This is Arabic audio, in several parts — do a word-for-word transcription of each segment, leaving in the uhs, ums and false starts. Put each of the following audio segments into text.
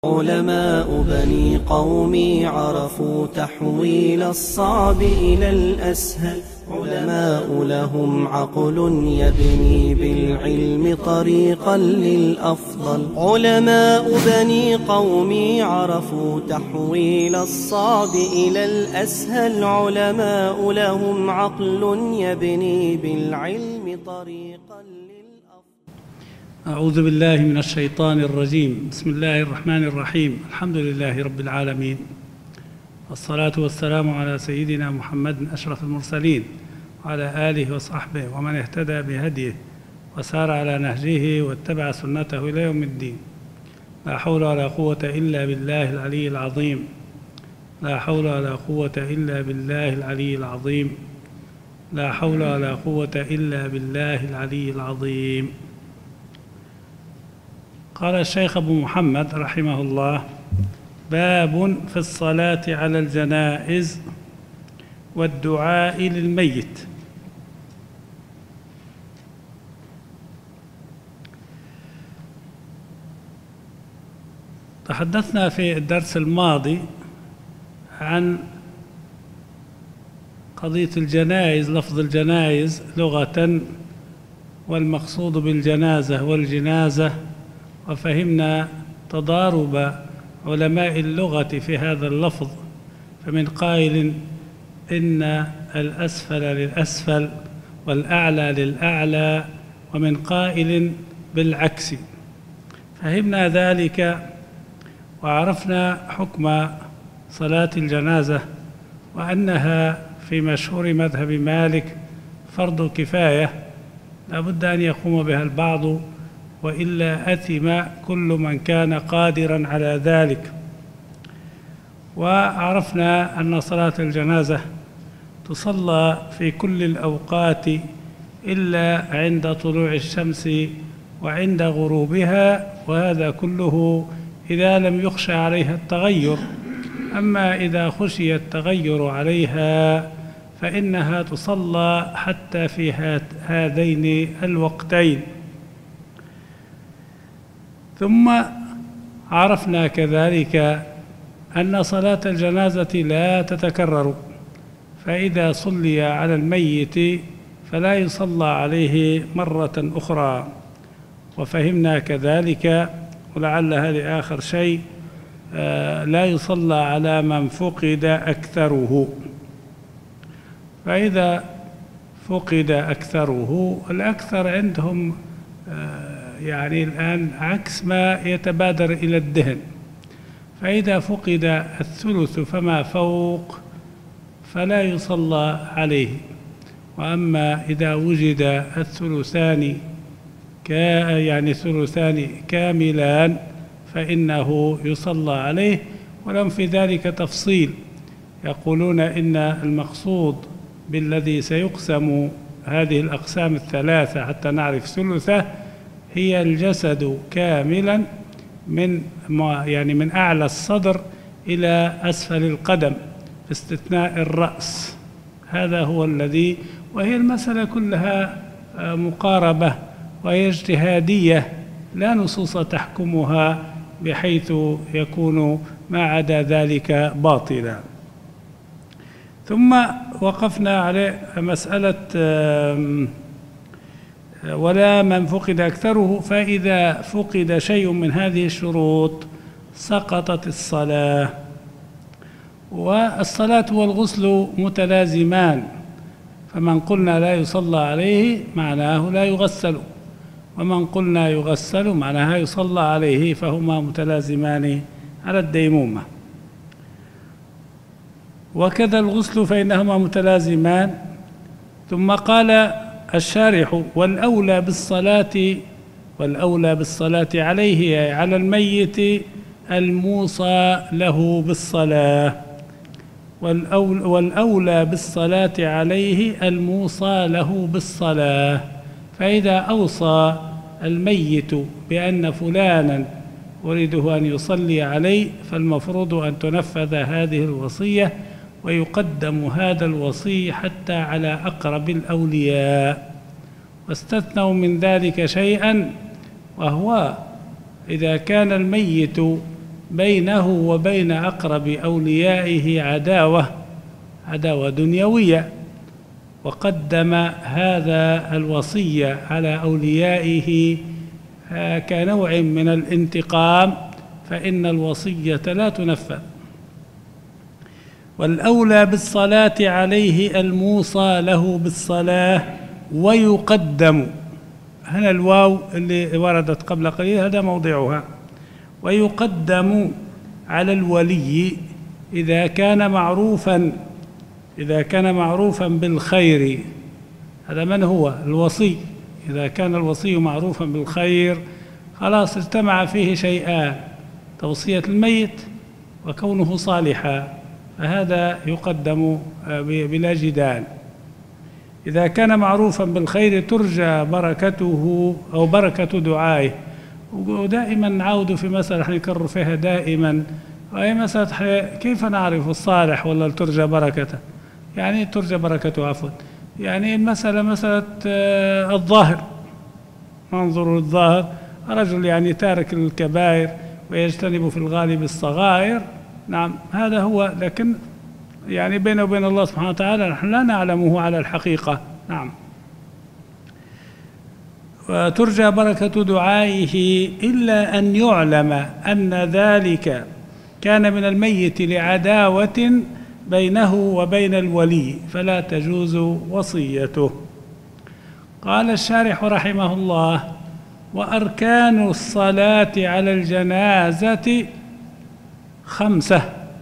علماء بني قومي عرفوا تحويل الصعب إلى الأسهل. علماء لهم عقل يبني بالعلم طريقا للأفضل. علماء بني قومي عرفوا تحويل الصعب إلى الأسهل. علماء لهم عقل يبني بالعلم طريقا للأفضل. أعوذ بالله من الشيطان الرجيم. بسم الله الرحمن الرحيم. الحمد لله رب العالمين، والصلاة والسلام على سيدنا محمد أشرف المرسلين وعلى آله وصحبه ومن اهتدى بهديه وسار على نهجه واتبع سنته إلى يوم الدين. لا حول ولا قوة إلا بالله العلي العظيم. لا حول ولا قوة إلا بالله العلي العظيم. لا حول ولا قوة إلا بالله العلي العظيم. قال الشيخ أبو محمد رحمه الله: باب في الصلاة على الجنائز والدعاء للميت. تحدثنا في الدرس الماضي عن قضية الجنائز، لفظ الجنائز لغة، والمقصود بالجنازة والجنازة، وفهمنا تضارب علماء اللغة في هذا اللفظ، فمن قائل إن الأسفل للأسفل والأعلى للأعلى، ومن قائل بالعكس. فهمنا ذلك وعرفنا حكم صلاة الجنازة، وأنها في مشهور مذهب مالك فرض كفاية لا بد أن يقوم بها البعض، وإلا أثم كل من كان قادرا على ذلك. وعرفنا أن صلاة الجنازة تصلى في كل الأوقات إلا عند طلوع الشمس وعند غروبها، وهذا كله إذا لم يخشى عليها التغير. أما إذا خشي التغير عليها فإنها تصلى حتى في هذين الوقتين. ثم عرفنا كذلك أن صلاة الجنازة لا تتكرر، فإذا صلي على الميت فلا يصلى عليه مرة أخرى. وفهمنا كذلك، ولعل هذا آخر شيء، لا يصلى على من فقد أكثره. فإذا فقد أكثره، الأكثر عندهم يعني الآن عكس ما يتبادر إلى الذهن. فإذا فقد الثلث فما فوق فلا يصلى عليه، وأما إذا وجد الثلثان يعني ثلثان كاملان فإنه يصلى عليه. ولم في ذلك تفصيل، يقولون إن المقصود بالذي سيقسم هذه الأقسام الثلاثة حتى نعرف ثلثه هي الجسد كاملا من يعني من أعلى الصدر إلى أسفل القدم باستثناء الرأس. هذا هو الذي، وهي المسألة كلها مقاربة وهي اجتهادية، لا نصوص تحكمها بحيث يكون ما عدا ذلك باطلا. ثم وقفنا على مسألة ولا من فقد أكثره، فإذا فقد شيء من هذه الشروط سقطت الصلاة. والصلاة والغسل متلازمان، فمن قلنا لا يصلى عليه معناه لا يغسل، ومن قلنا يغسل معناها يصلى عليه، فهما متلازمان على الديمومة. وكذا الغسل فإنهما متلازمان. ثم قال الشارح: والأولى بالصلاة والأولى بالصلاة عليه أي على الميت الموصى له بالصلاة، والأولى بالصلاة عليه الموصى له بالصلاة. فإذا أوصى الميت بأن فلانا أريده أن يصلي عليه فالمفروض أن تنفذ هذه الوصية، ويقدم هذا الوصي حتى على أقرب الأولياء. واستثنوا من ذلك شيئا، وهو إذا كان الميت بينه وبين أقرب أوليائه عداوة عداوة دنيوية، وقدم هذا الوصية على أوليائه كنوع من الانتقام، فإن الوصية لا تنفذ. والأولى بالصلاة عليه الموصى له بالصلاة ويقدم. هنا الواو اللي وردت قبل قليل هذا موضعها. ويقدم على الولي إذا كان معروفا إذا كان معروفا بالخير. هذا من هو؟ الوصي. إذا كان الوصي معروفا بالخير خلاص اجتمع فيه شيئان: توصية الميت وكونه صالحا، فهذا يقدم بلا جدال. إذا كان معروفا بالخير ترجى بركته أو بركة دعائه. ودائما نعود في مسألة نكرر فيها دائما، وهي مسألة كيف نعرف الصالح ولا ترجى بركته؟ يعني ترجى بركته عفوا يعني المسألة مسألة الظاهر، ننظر للظاهر، رجل يعني تارك الكبائر ويجتنب في الغالب الصغائر، نعم هذا هو، لكن يعني بينه وبين الله سبحانه وتعالى نحن لا نعلمه على الحقيقة. نعم. وترجى بركة دعائه إلا أن يعلم أن ذلك كان من الميت لعداوة بينه وبين الولي فلا تجوز وصيته. قال الشارح رحمه الله: وأركان الصلاة على الجنازة خمسة.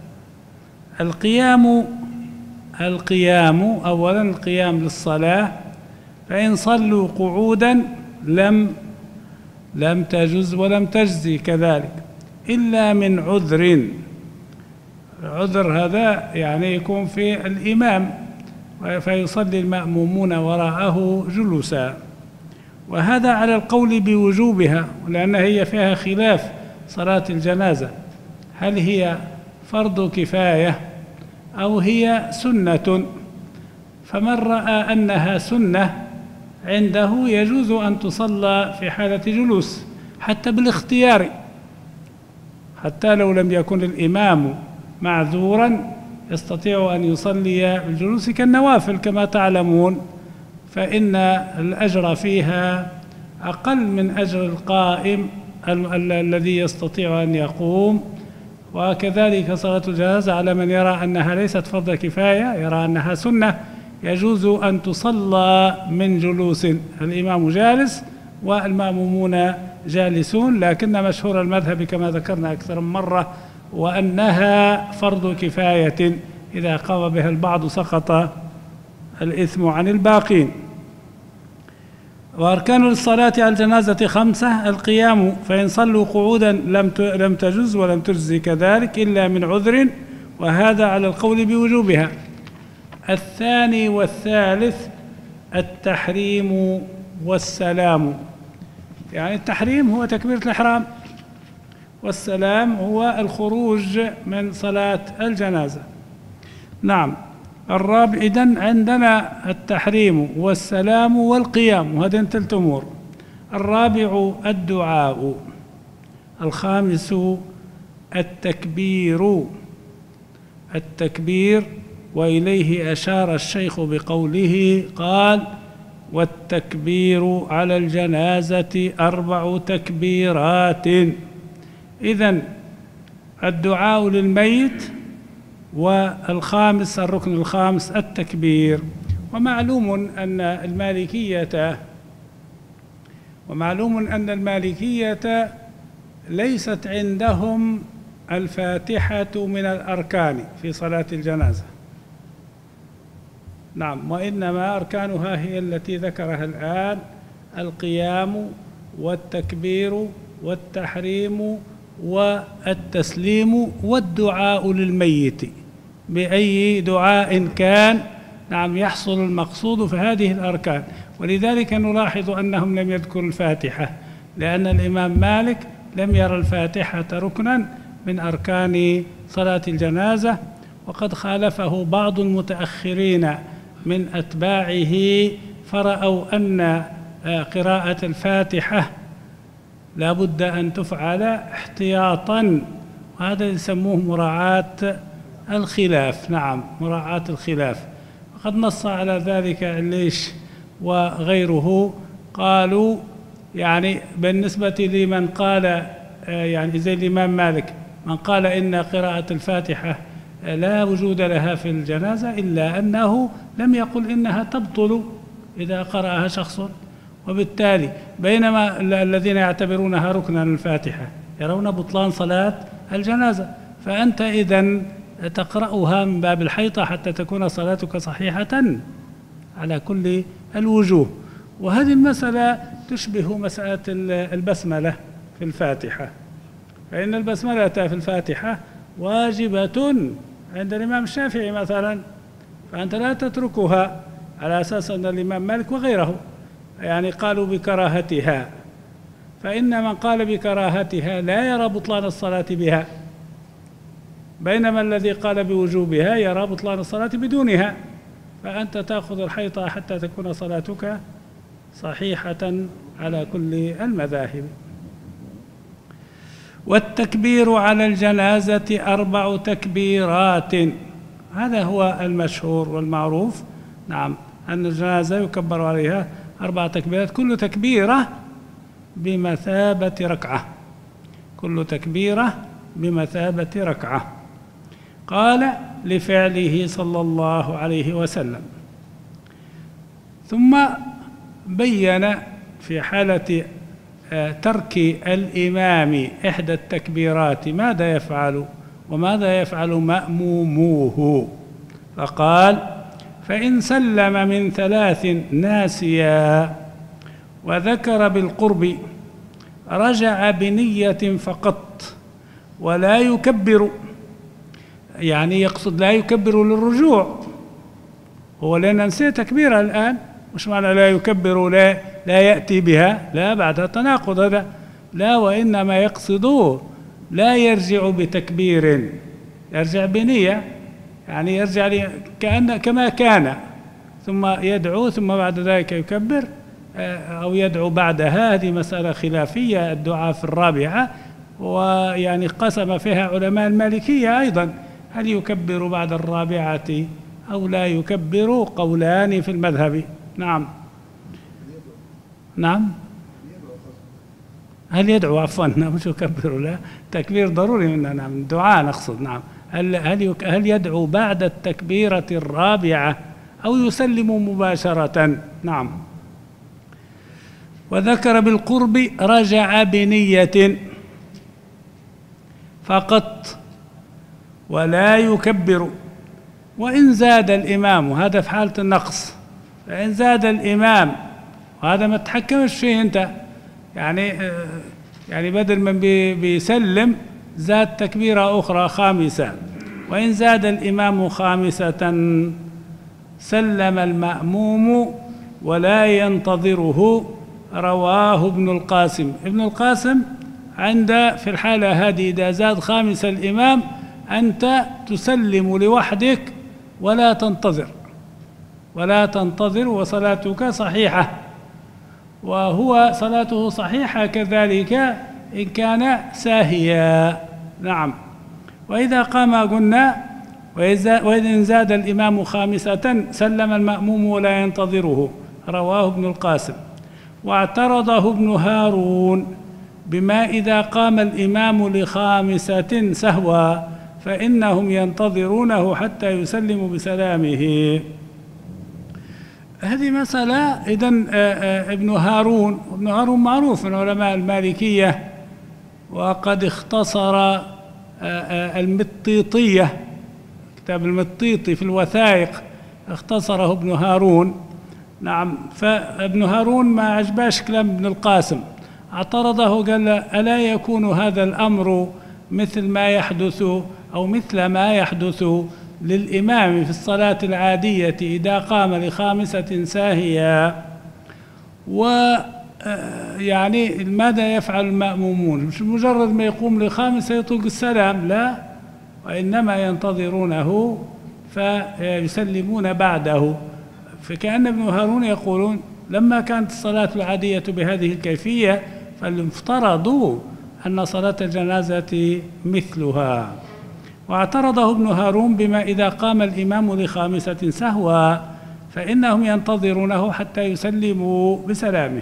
القيام القيام أولا القيام للصلاة، فإن صلوا قعودا لم لم تجز ولم تجزي كذلك إلا من عذر. العذر هذا يعني يكون في الإمام فيصلي المأمومون وراءه جلوسا، وهذا على القول بوجوبها، لأن هي فيها خلاف صلاة الجنازة، هل هي فرض كفاية أو هي سنة؟ فمن رأى أنها سنة عنده يجوز أن تصلى في حالة جلوس حتى بالاختيار، حتى لو لم يكن الإمام معذورا يستطيع أن يصلي بالجلوس كالنوافل كما تعلمون، فإن الأجر فيها أقل من أجر القائم ال الذي يستطيع أن يقوم. وكذلك صلاة الجنازة على من يرى أنها ليست فرض كفاية، يرى أنها سنة، يجوز أن تصلى من جلوس، الإمام جالس والمأمومون جالسون، لكن مشهور المذهب كما ذكرنا أكثر من مرة وأنها فرض كفاية، إذا قام بها البعض سقط الإثم عن الباقين. وأركان الصلاة على الجنازة خمسة: القيام، فإن صلوا قعودا لم لم تجز ولم تجزي كذلك إلا من عذر، وهذا على القول بوجوبها. الثاني والثالث التحريم والسلام، يعني التحريم هو تكبيرة الإحرام، والسلام هو الخروج من صلاة الجنازة. نعم. الرابع إذن عندنا التحريم والسلام والقيام، وهذين ثلاث أمور. الرابع الدعاء. الخامس التكبير التكبير وإليه أشار الشيخ بقوله قال: والتكبير على الجنازة أربع تكبيرات. إذن الدعاء للميت، والخامس الركن الخامس التكبير. ومعلوم أن المالكية ومعلوم أن المالكية ليست عندهم الفاتحة من الأركان في صلاة الجنازة، نعم، وإنما أركانها هي التي ذكرها الآن: القيام والتكبير والتحريم والتسليم والدعاء للميت بأي دعاء كان، نعم، يحصل المقصود في هذه الأركان. ولذلك نلاحظ أنهم لم يذكروا الفاتحة، لأن الإمام مالك لم يرى الفاتحة ركنا من أركان صلاة الجنازة، وقد خالفه بعض المتأخرين من أتباعه، فرأوا أن قراءة الفاتحة لا بد أن تفعل احتياطا وهذا يسموه مراعاة الخلاف. نعم، مراعاة الخلاف. وقد نص على ذلك الليث وغيره، قالوا يعني بالنسبة لمن قال يعني زي الإمام مالك، من قال إن قراءة الفاتحة لا وجود لها في الجنازة، إلا أنه لم يقل إنها تبطل إذا قرأها شخص. وبالتالي بينما الذين يعتبرونها ركنا الفاتحة يرون بطلان صلاة الجنازة، فأنت إذن تقرأها من باب الحيطة حتى تكون صلاتك صحيحة على كل الوجوه. وهذه المسألة تشبه مسألة البسملة في الفاتحة، فإن البسملة في الفاتحة واجبة عند الإمام الشافعي مثلا، فأنت لا تتركها، على أساس أن الإمام مالك وغيره يعني قالوا بكراهتها. فإن من قال بكراهتها لا يرى بطلان الصلاة بها، بينما الذي قال بوجوبها يرى بطلان الصلاة بدونها. فأنت تأخذ الحيطة حتى تكون صلاتك صحيحة على كل المذاهب. والتكبير على الجنازة أربع تكبيرات، هذا هو المشهور والمعروف. نعم، أن الجنازة يكبر عليها أربع تكبيرات، كل تكبيرة بمثابة ركعة، كل تكبيرة بمثابة ركعة. قال لفعله صلى الله عليه وسلم. ثم بين في حالة ترك الإمام إحدى التكبيرات ماذا يفعل وماذا يفعل مأموموه، فقال: فإن سلم من ثلاث ناسيا وذكر بالقرب رجع بنية فقط ولا يكبر، يعني يقصد لا يكبر للرجوع، هو لأن نسي تكبيرها الآن، مش معنى لا يكبر لا لا يأتي بها، لا، بعد التناقض هذا، لا، وإنما يقصد لا يرجع بتكبير، يرجع بنية، يعني يرجع كأن كما كان، ثم يدعو ثم بعد ذلك يكبر أو يدعو بعدها. هذه مسألة خلافية، الدعاء في الرابعة، ويعني قسم فيها علماء المالكية أيضا، هل يكبر بعد الرابعة أو لا يكبر؟ قولان في المذهب. نعم نعم هل يدعو، عفوا، مش يكبر، لا، تكبير ضروري منها. نعم، الدعاء نقصد. نعم، هل هل هل يدعو بعد التكبيرة الرابعة أو يسلم مباشرة؟ نعم. وذكر بالقرب رجع بنية فقط ولا يكبر. وإن زاد الإمام، هذا في حالة النقص، فإن زاد الإمام، وهذا ما تحكمش فيه أنت، يعني يعني بدل من بيسلم زاد تكبيرة أخرى خامسة. وإن زاد الإمام خامسة سلم المأموم ولا ينتظره، رواه ابن القاسم. ابن القاسم عند في الحالة هذه إذا زاد خامس الإمام أنت تسلم لوحدك ولا تنتظر، ولا تنتظر، وصلاتك صحيحة، وهو صلاته صحيحة كذلك إن كان ساهيا. نعم. وإذا قام قلنا وإذا زاد الإمام خامسة سلم المأموم ولا ينتظره، رواه ابن القاسم. واعترضه ابن هارون بما إذا قام الإمام لخامسة سهوا فإنهم ينتظرونه حتى يسلم بسلامه. هذه مسألة. إذن ابن هارون ابن هارون معروف من علماء المالكية، وقد اختصر المطيطية، كتاب المطيطي في الوثائق اختصره ابن هارون. نعم. فابن هارون ما عجباش كلام ابن القاسم، اعترضه، قال: ألا يكون هذا الأمر مثل ما يحدث أو مثل ما يحدث للإمام في الصلاة العادية إذا قام لخامسة ساهية؟ ويعني ماذا يفعل المأمومون؟ مش مجرد ما يقوم لخامسة يطلق السلام، لا، وإنما ينتظرونه فيسلمون بعده. فكأن ابن هارون يقولون لما كانت الصلاة العادية بهذه الكيفية فالمفترض أن صلاة الجنازة مثلها. واعترضه ابن هارون بما إذا قام الإمام لخامسة سهوا فإنهم ينتظرونه حتى يسلموا بسلامه.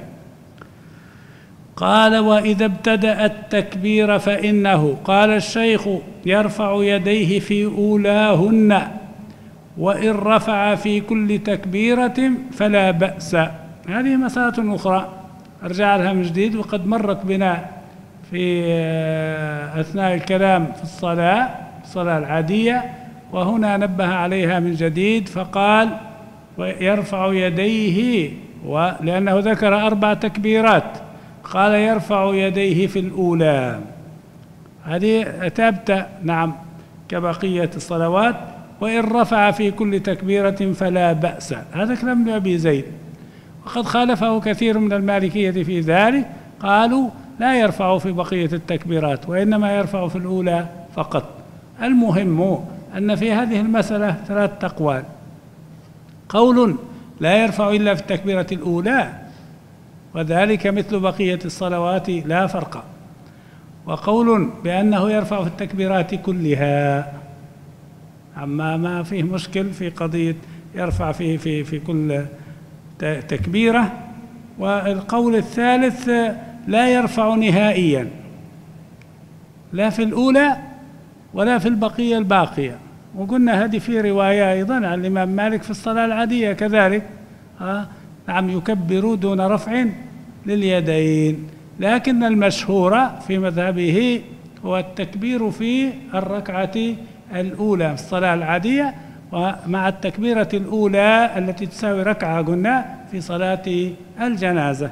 قال وإذا ابتدأ التكبير فإنه قال الشيخ يرفع يديه في أولاهن وإن رفع في كل تكبيرة فلا بأس. هذه مسألة أخرى أرجع لها من جديد، وقد مرت بنا في أثناء الكلام في الصلاة الصلاة العادية، وهنا نبه عليها من جديد فقال ويرفع يديه، ولأنه ذكر أربع تكبيرات قال يرفع يديه في الأولى. هذه تبدأ نعم كبقية الصلوات. وإن رفع في كل تكبيرة فلا بأس، هذا كلام ابن أبي زيد، وقد خالفه كثير من المالكية في ذلك، قالوا لا يرفع في بقية التكبيرات وإنما يرفع في الأولى فقط. المهم أن في هذه المسألة ثلاث أقوال: قول لا يرفع إلا في التكبيرة الأولى وذلك مثل بقية الصلوات لا فرق، وقول بأنه يرفع في التكبيرات كلها، أما ما فيه مشكل في قضية يرفع في في في كل تكبيرة. والقول الثالث لا يرفع نهائيا لا في الأولى ولا في البقية الباقية. وقلنا هذه في رواية أيضا عن الإمام مالك في الصلاة العادية كذلك، ها نعم يكبر دون رفع لليدين، لكن المشهور في مذهبه هو التكبير في الركعة الأولى في الصلاة العادية، ومع التكبيرة الأولى التي تساوي ركعة قلنا في صلاة الجنازة.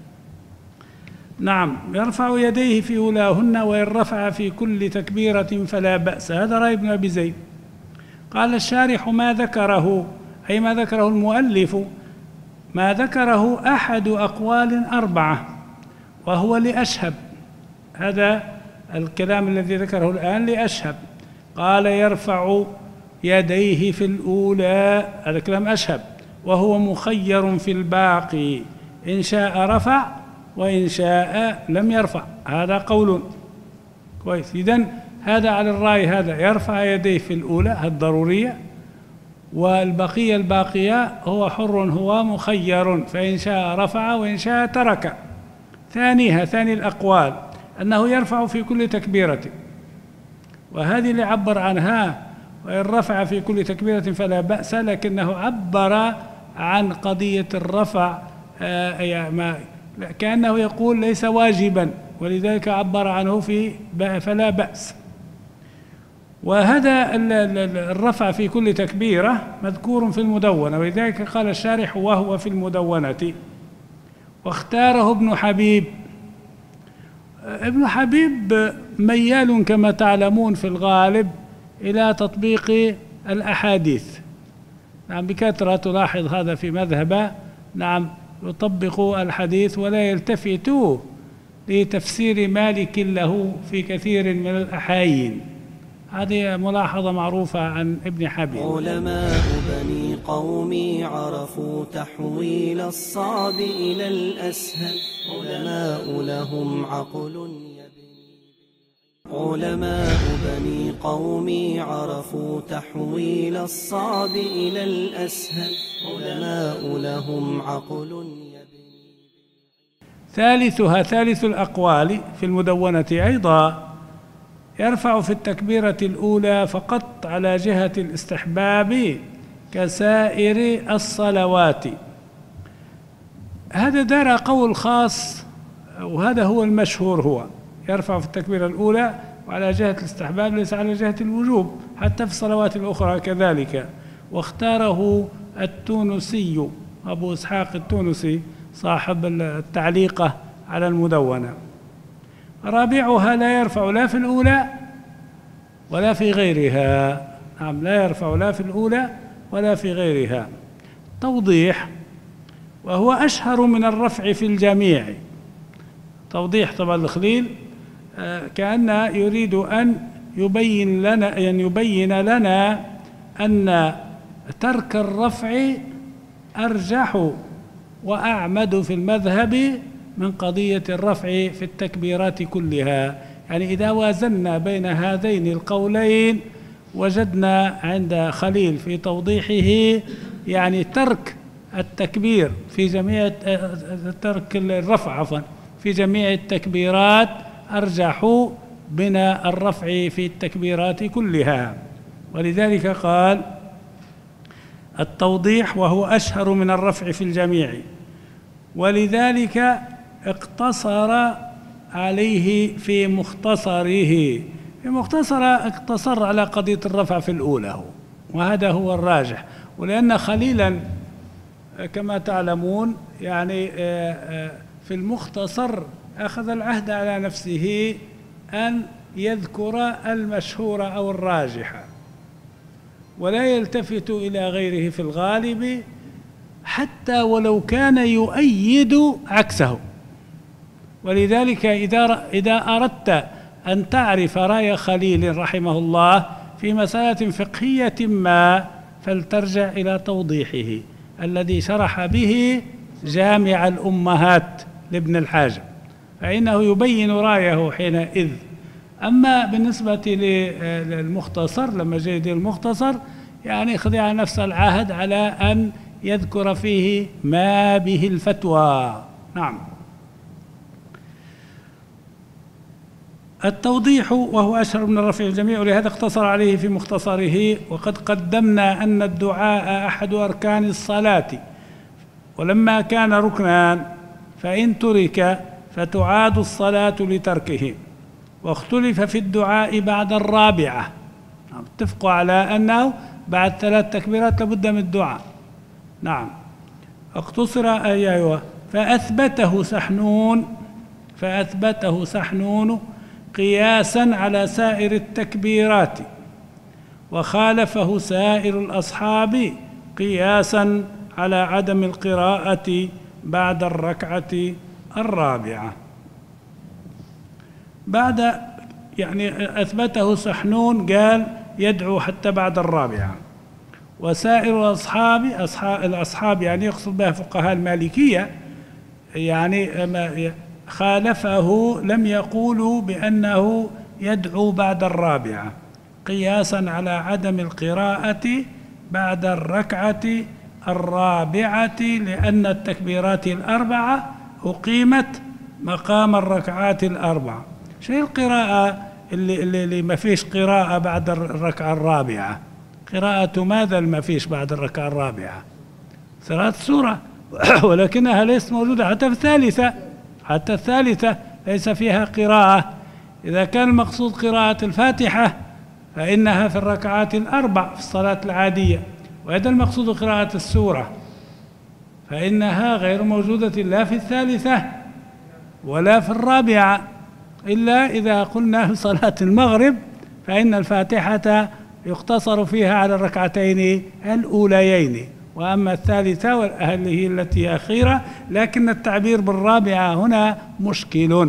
نعم يرفع يديه في أولاهن وإن رفع في كل تكبيرة فلا بأس، هذا رأي ابن أبي زيد. قال الشارح ما ذكره أي ما ذكره المؤلف ما ذكره أحد أقوال أربعة وهو لأشهب، هذا الكلام الذي ذكره الآن لأشهب. قال يرفع يديه في الأولى، هذا كلام أشهب، وهو مخير في الباقي، إن شاء رفع وإن شاء لم يرفع، هذا قول كويس. إذن هذا على الرأي هذا يرفع يديه في الأولى الضرورية، والبقية الباقية هو حر هو مخير، فإن شاء رفع وإن شاء ترك. ثانيها ثاني الأقوال أنه يرفع في كل تكبيرة، وهذه اللي عبر عنها وإن رفع في كل تكبيرة فلا بأس، لكنه عبر عن قضية الرفع آه كأنه يقول ليس واجبا، ولذلك عبر عنه في فلا بأس. وهذا الرفع في كل تكبيرة مذكور في المدونة، ولذلك قال الشارح وهو في المدونة، واختاره ابن حبيب. ابن حبيب ميال كما تعلمون في الغالب إلى تطبيق الأحاديث، نعم بكثرة تلاحظ هذا في مذهبه، نعم يطبق الحديث ولا يلتفت لتفسير مالك له في كثير من الأحايين. هذه ملاحظة معروفة عن ابن حبيب. علماء بني قومي عرفوا تحويل الصعب إلى الأسهل، علماء لهم عقل علماء بني قومي عرفوا تحويل الصعب إلى الأسهل، علماء لهم عقل. ثالثها ثالث الأقوال في المدونة أيضا يرفع في التكبيرة الأولى فقط على جهة الاستحباب كسائر الصلوات. هذا دار قول خاص، وهذا هو المشهور، هو يرفع في التكبيرة الأولى وعلى جهة الاستحباب ليس على جهة الوجوب، حتى في الصلوات الأخرى كذلك. واختاره التونسي أبو إسحاق التونسي صاحب التعليقة على المدونة. رابعها لا يرفع لا في الأولى ولا في غيرها، نعم لا يرفع لا في الأولى ولا في غيرها. توضيح: وهو أشهر من الرفع في الجميع. توضيح طبعا الخليل كأن يريد أن يبين لنا أن يبين لنا أن ترك الرفع أرجح وأعمد في المذهب من قضية الرفع في التكبيرات كلها. يعني إذا وازنا بين هذين القولين وجدنا عند خليل في توضيحه يعني ترك التكبير في جميع ترك الرفع عفوا في جميع التكبيرات أرجح من الرفع في التكبيرات كلها، ولذلك قال التوضيح وهو أشهر من الرفع في الجميع، ولذلك اقتصر عليه في مختصره. في مختصر اقتصر على قضية الرفع في الأولى، وهذا هو الراجح. ولأن خليلا كما تعلمون يعني في المختصر أخذ العهد على نفسه أن يذكر المشهور أو الراجح ولا يلتفت إلى غيره في الغالب، حتى ولو كان يؤيد عكسه. ولذلك إذا إذا أردت أن تعرف رأي خليل رحمه الله في مسألة فقهية ما فلترجع إلى توضيحه الذي شرح به جامع الأمهات لابن الحاجب، فإنه يبين رأيه حينئذ. أما بالنسبة للمختصر لما جاء المختصر يعني خضع نفس العهد على أن يذكر فيه ما به الفتوى. نعم. التوضيح وهو أشهر من الرفع الجميع، ولهذا اقتصر عليه في مختصره. وقد قدمنا أن الدعاء أحد أركان الصلاة، ولما كان ركنا فإن ترك فتعاد الصلاة لتركه. واختلف في الدعاء بعد الرابعة، اتفقوا على أنه بعد ثلاث تكبيرات لابد من الدعاء. نعم. اقتصر أيوه فأثبته سحنون فأثبته سحنون قياسا على سائر التكبيرات، وخالفه سائر الأصحاب قياسا على عدم القراءة بعد الركعة الرابعة. بعد يعني أثبته سحنون قال يدعو حتى بعد الرابعة، وسائر الأصحاب أصحاب الأصحاب يعني يقصد بها فقهاء المالكية يعني خالفه، لم يقولوا بأنه يدعو بعد الرابعة قياسا على عدم القراءة بعد الركعة الرابعة، لأن التكبيرات الأربعة أقيمت مقام الركعات الأربعة. شيء القراءة اللي, اللي, اللي ما فيش قراءة بعد الركعة الرابعة؟ قراءة ماذا ما فيش بعد الركعة الرابعة؟ قراءة السورة، ولكنها ليست موجودة حتى في الثالثة حتى الثالثة ليس فيها قراءة. إذا كان المقصود قراءة الفاتحة فإنها في الركعات الأربع في الصلاة العادية، وإذا المقصود قراءة السورة فإنها غير موجودة لا في الثالثة ولا في الرابعة، إلا إذا قلنا في صلاة المغرب فإن الفاتحة يقتصر فيها على الركعتين الأوليين، وأما الثالثة والأهل هي التي هي أخيرة، لكن التعبير بالرابعة هنا مشكل.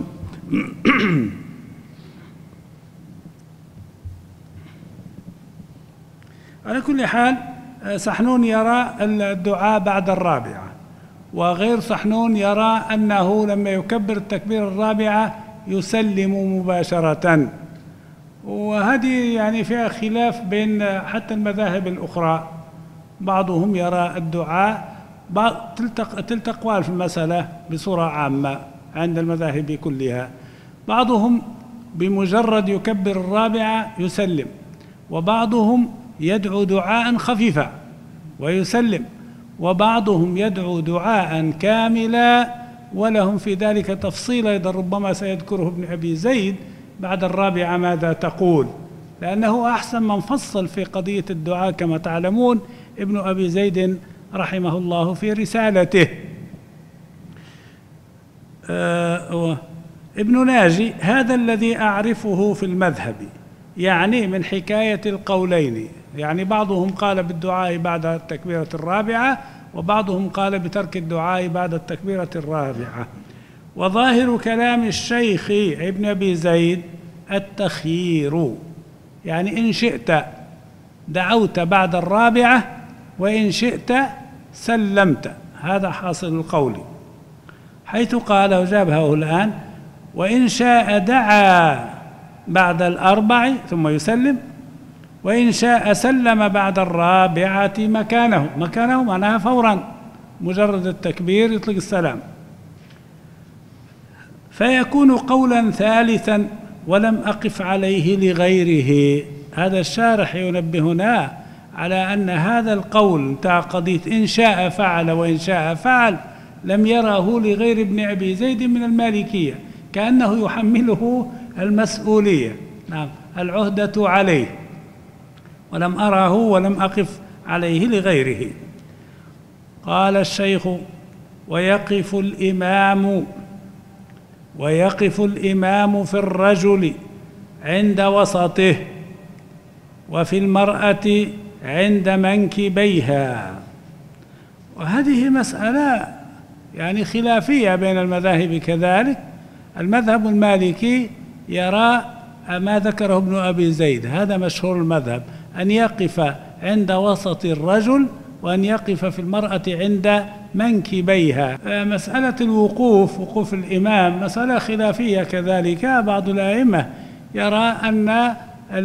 على كل حال سحنون يرى الدعاء بعد الرابعة، وغير سحنون يرى أنه لما يكبر التكبير الرابعة يسلم مباشرة. وهذه يعني فيها خلاف بين حتى المذاهب الأخرى، بعضهم يرى الدعاء تلت أقوال في المسألة بصورة عامة عند المذاهب كلها. بعضهم بمجرد يكبر الرابعة يسلم، وبعضهم يدعو دعاء خفيفا ويسلم، وبعضهم يدعو دعاء كاملا، ولهم في ذلك تفصيل أيضا ربما سيذكره ابن أبي زيد بعد الرابعة ماذا تقول، لأنه أحسن من فصل في قضية الدعاء كما تعلمون ابن أبي زيد رحمه الله في رسالته. آه ابن ناجي هذا الذي أعرفه في المذهب، يعني من حكاية القولين، يعني بعضهم قال بالدعاء بعد التكبيرة الرابعة، وبعضهم قال بترك الدعاء بعد التكبيرة الرابعة. وظاهر كلام الشيخ ابن أبي زيد التخيير، يعني إن شئت دعوت بعد الرابعة وإن شئت سلمت، هذا حاصل القول، حيث قال وجابه الآن: وإن شاء دعا بعد الأربع ثم يسلم، وإن شاء سلم بعد الرابعة مكانه. مكانه معناها فورا، مجرد التكبير يطلق السلام، فيكون قولا ثالثا ولم أقف عليه لغيره. هذا الشارح ينبهنا على أن هذا القول بتاع قضية إن شاء فعل وإن شاء فعل لم يره لغير ابن أبي زيد من المالكية، كأنه يحمله المسؤولية، نعم، العهدة عليه، ولم أره ولم أقف عليه لغيره. قال الشيخ: ويقف الإمام ويقف الإمام في الرجل عند وسطه، وفي المرأة عند منكبيها. وهذه مسألة يعني خلافية بين المذاهب كذلك. المذهب المالكي يرى ما ذكره ابن أبي زيد، هذا مشهور المذهب، أن يقف عند وسط الرجل وأن يقف في المرأة عند منكبيها. مسألة الوقوف، وقوف الإمام، مسألة خلافية كذلك. بعض الأئمة يرى أن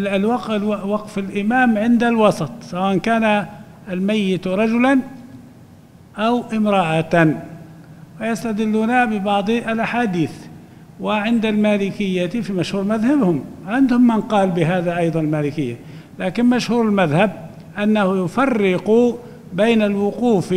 وقف الإمام عند الوسط، سواء كان الميت رجلا أو امرأة، ويستدلون ببعض الأحاديث. وعند المالكية في مشهور مذهبهم، عندهم من قال بهذا أيضا المالكية، لكن مشهور المذهب أنه يفرق بين الوقوف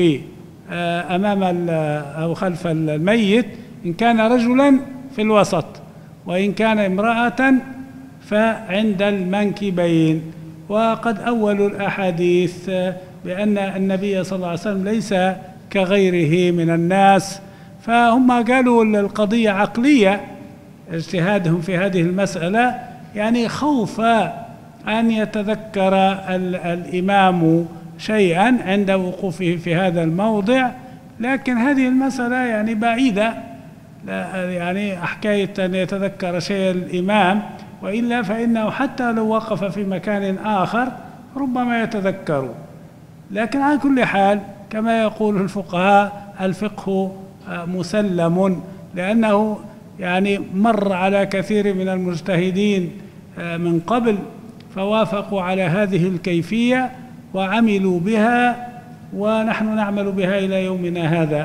أمام أو خلف الميت إن كان رجلا في الوسط، وإن كان امرأة فعند المنكبين. وقد أولوا الأحاديث بأن النبي صلى الله عليه وسلم ليس كغيره من الناس، فهم قالوا القضية عقلية، اجتهادهم في هذه المسألة يعني خوف أن يتذكر الإمام شيئا عند وقوفه في هذا الموضع. لكن هذه المسألة يعني بعيدة، يعني حكاية أن يتذكر شيء الإمام، وإلا فإنه حتى لو وقف في مكان آخر ربما يتذكر. لكن على كل حال كما يقول الفقهاء الفقه مسلم، لأنه يعني مر على كثير من المجتهدين من قبل فوافقوا على هذه الكيفية وعملوا بها، ونحن نعمل بها إلى يومنا هذا.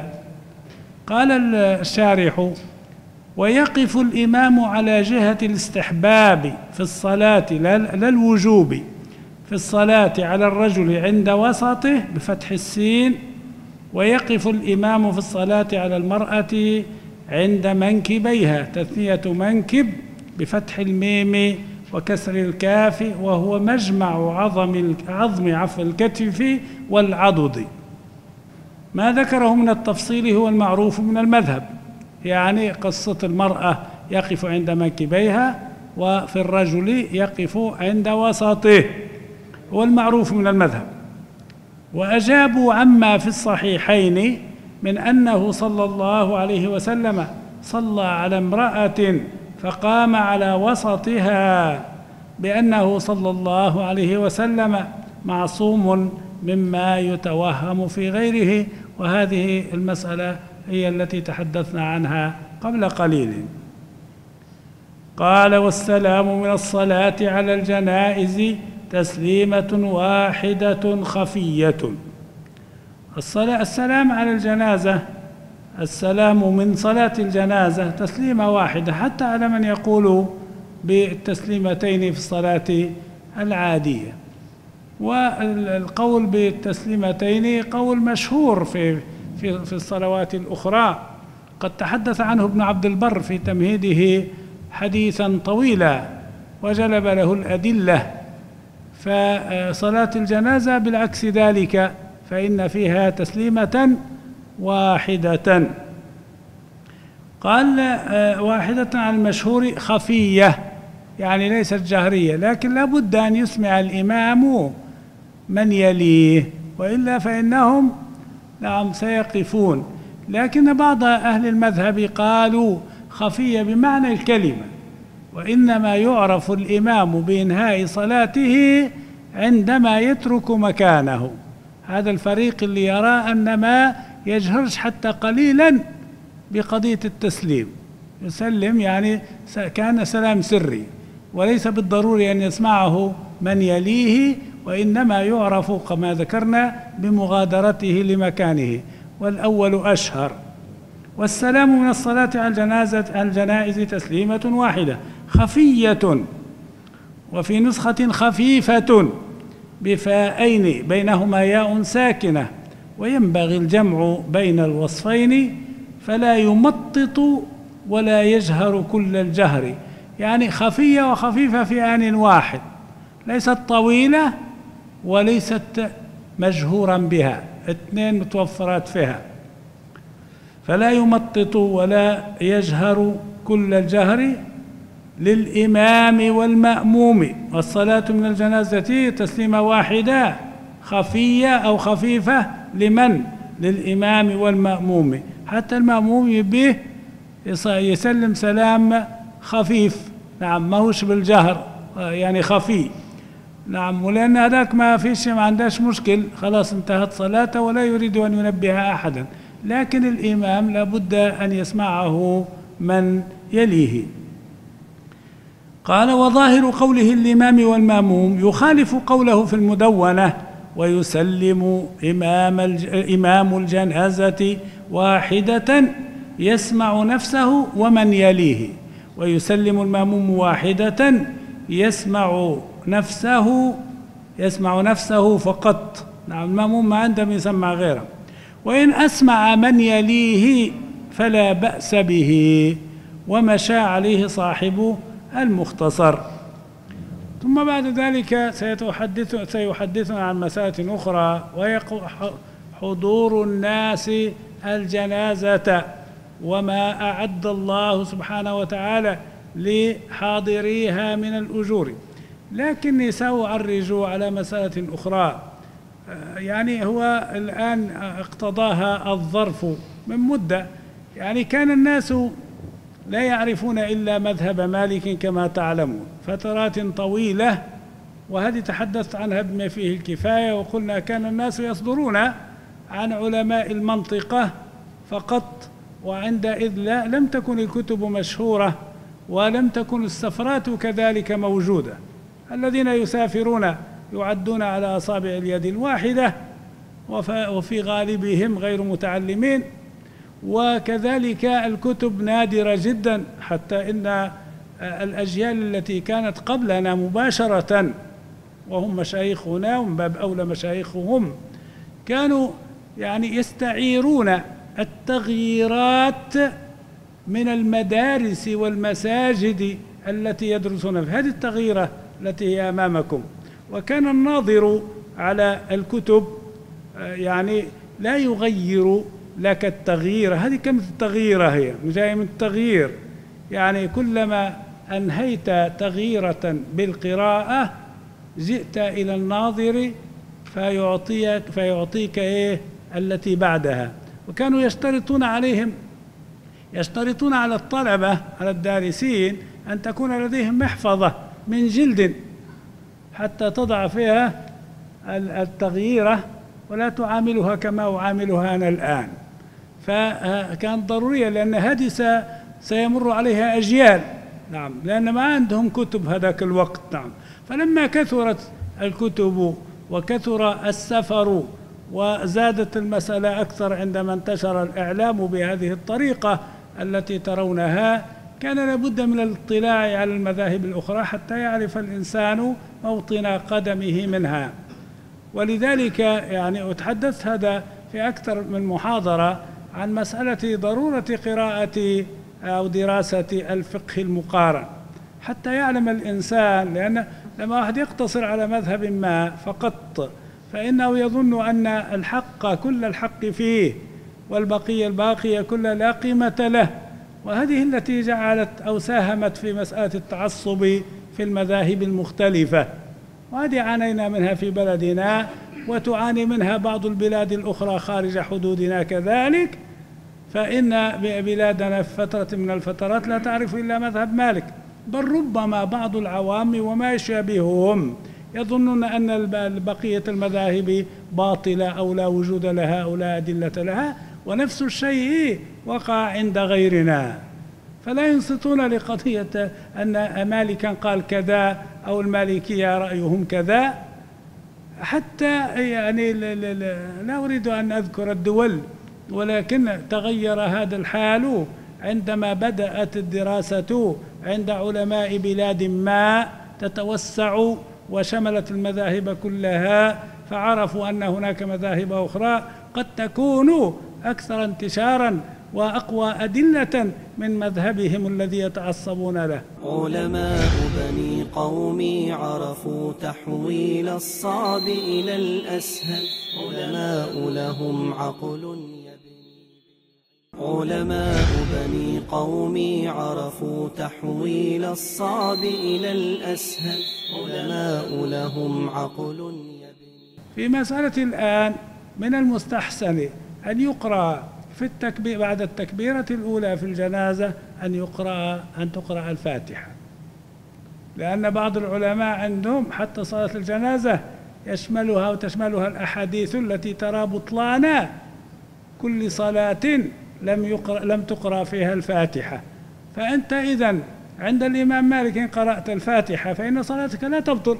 قال الشارح: ويقف الإمام على جهة الاستحباب في الصلاة لا الوجوب في الصلاة على الرجل عند وسطه بفتح السين، ويقف الإمام في الصلاة على المرأة عند منكبيها، تثنية منكب بفتح الميم وكسر الكاف، وهو مجمع عظم عظم عفو الكتف والعضد. ما ذكره من التفصيل هو المعروف من المذهب، يعني قصة المرأة يقف عند منكبيها، وفي الرجل يقف عند وسطه، هو المعروف من المذهب. وأجابوا عما في الصحيحين من أنه صلى الله عليه وسلم صلى على امرأة فقام على وسطها بأنه صلى الله عليه وسلم معصوم مما يتوهم في غيره. وهذه المسألة هي التي تحدثنا عنها قبل قليل. قال: والسلام من الصلاة على الجنائز تسليمة واحدة خفية. الصلاة السلام على الجنازة، السلام من صلاة الجنازة تسليمة واحدة، حتى على من يقول بالتسليمتين في الصلاة العادية. والقول بالتسليمتين قول مشهور في في في الصلوات الأخرى، قد تحدث عنه ابن عبد البر في تمهيده حديثا طويلا وجلب له الأدلة. فصلاة الجنازة بالعكس ذلك، فإن فيها تسليمة واحدة. قال واحدة على المشهور خفية، يعني ليست جهرية، لكن لا بد أن يسمع الإمام من يليه، وإلا فإنهم نعم سيقفون. لكن بعض أهل المذهب قالوا خفية بمعنى الكلمة، وإنما يعرف الإمام بإنهاء صلاته عندما يترك مكانه. هذا الفريق اللي يرى أن ما يجهرش حتى قليلا بقضية التسليم. يسلم يعني كان سلام سري، وليس بالضروري أن يسمعه من يليه، وإنما يعرف كما ذكرنا بمغادرته لمكانه، والأول أشهر. والسلام من الصلاة على الجنازة على الجنائز تسليمة واحدة خفية، وفي نسخة خفيفة بفاءين بينهما ياء ساكنة، وينبغي الجمع بين الوصفين، فلا يمطط ولا يجهر كل الجهر، يعني خفية وخفيفة في آن واحد، ليست طويلة وليست مجهورا بها، اثنين متوفرات فيها. فلا يمطط ولا يجهر كل الجهر للإمام والمأموم. والصلاة من الجنازة تسليمة واحدة خفية أو خفيفة لمن؟ للإمام والمأموم. حتى المأموم به يسلم سلام خفيف، نعم، ما هوش بالجهر، يعني خفي، نعم. ولأن هذاك ما فيش، ما عندهش مشكل، خلاص انتهت صلاته ولا يريد أن ينبه أحدا. لكن الإمام لابد أن يسمعه من يليه. قال: وظاهر قوله الإمام والمأموم يخالف قوله في المدونة: ويسلم إمام إمام الجنازة واحدة يسمع نفسه ومن يليه، ويسلم المأموم واحدة يسمع نفسه يسمع نفسه فقط، نعم. المأموم ما عنده يسمع غيره. وإن أسمع من يليه فلا بأس به، ومشى عليه صاحب المختصر. ثم بعد ذلك سيتحدث سيحدثنا عن مسألة أخرى، وهي حضور الناس الجنازة، وما أعد الله سبحانه وتعالى لحاضريها من الأجور. لكني سأعرج على مسألة أخرى، يعني هو الآن اقتضاها الظرف من مدة، يعني كان الناس لا يعرفون إلا مذهب مالك كما تعلمون فترات طويلة، وهذه تحدثت عنها بما فيه الكفاية، وقلنا كان الناس يصدرون عن علماء المنطقة فقط، وعندئذ لا لم تكن الكتب مشهورة، ولم تكن السفرات كذلك موجودة. الذين يسافرون يعدون على أصابع اليد الواحدة، وفي غالبهم غير متعلمين، وكذلك الكتب نادرة جدا، حتى إن الأجيال التي كانت قبلنا مباشرة وهم مشايخنا ومن باب أولى مشايخهم كانوا يعني يستعيرون التغييرات من المدارس والمساجد التي يدرسون فيها، هذه التغييرة التي هي أمامكم. وكان الناظر على الكتب يعني لا يغير لك التغيير، هذه كلمة التغيير هي جاية من التغيير، يعني كلما أنهيت تغييرة بالقراءة جئت إلى الناظر فيعطيك فيعطيك إيه التي بعدها. وكانوا يشترطون عليهم يشترطون على الطلبة على الدارسين أن تكون لديهم محفظة من جلد حتى تضع فيها التغييرة، ولا تعاملها كما أعاملها أنا الآن. فكانت ضرورية، لأن هذه سيمر عليها أجيال، نعم، لأن ما عندهم كتب هذاك الوقت، نعم. فلما كثرت الكتب وكثر السفر وزادت المسألة أكثر عندما انتشر الإعلام بهذه الطريقة التي ترونها، كان لابد من الاطلاع على المذاهب الأخرى حتى يعرف الإنسان موطن قدمه منها. ولذلك يعني أتحدث هذا في أكثر من محاضرة عن مسألة ضرورة قراءة أو دراسة الفقه المقارن حتى يعلم الإنسان، لأن لما واحد يقتصر على مذهب ما فقط فإنه يظن أن الحق كل الحق فيه والبقية الباقية كلها لا قيمة له، وهذه التي جعلت أو ساهمت في مسألة التعصب في المذاهب المختلفة، وهذه عانينا منها في بلدنا وتعاني منها بعض البلاد الأخرى خارج حدودنا كذلك. فإن بلادنا في فترة من الفترات لا تعرف إلا مذهب مالك، بل ربما بعض العوام وما يشابههم يظنون أن بقية المذاهب باطلة أو لا وجود لها أو لا أدلة لها، ونفس الشيء وقع عند غيرنا، فلا ينصتون لقضية أن مالكا قال كذا أو المالكية رأيهم كذا. حتى يعني لا أريد أن أذكر الدول، ولكن تغير هذا الحال عندما بدأت الدراسة عند علماء بلاد ما تتوسع وشملت المذاهب كلها، فعرفوا أن هناك مذاهب أخرى قد تكون أكثر انتشاراً وأقوى أدلة من مذهبهم الذي يتعصبون له. علماء بني قومي عرفوا تحويل الصعب إلى الأسهل، علماء لهم عقل يبني. علماء بني قومي عرفوا تحويل الصعب إلى الأسهل، علماء لهم عقل يبني. في مسألة الآن من المستحسن أن يقرأ في التكبير بعد التكبيرة الأولى في الجنازة أن يقرأ أن تقرأ الفاتحة، لأن بعض العلماء عندهم حتى صلاة الجنازة يشملها وتشملها الأحاديث التي ترى بطلان كل صلاة لم يقرأ لم تقرأ فيها الفاتحة. فأنت إذن عند الإمام مالك إن قرأت الفاتحة فإن صلاتك لا تبطل،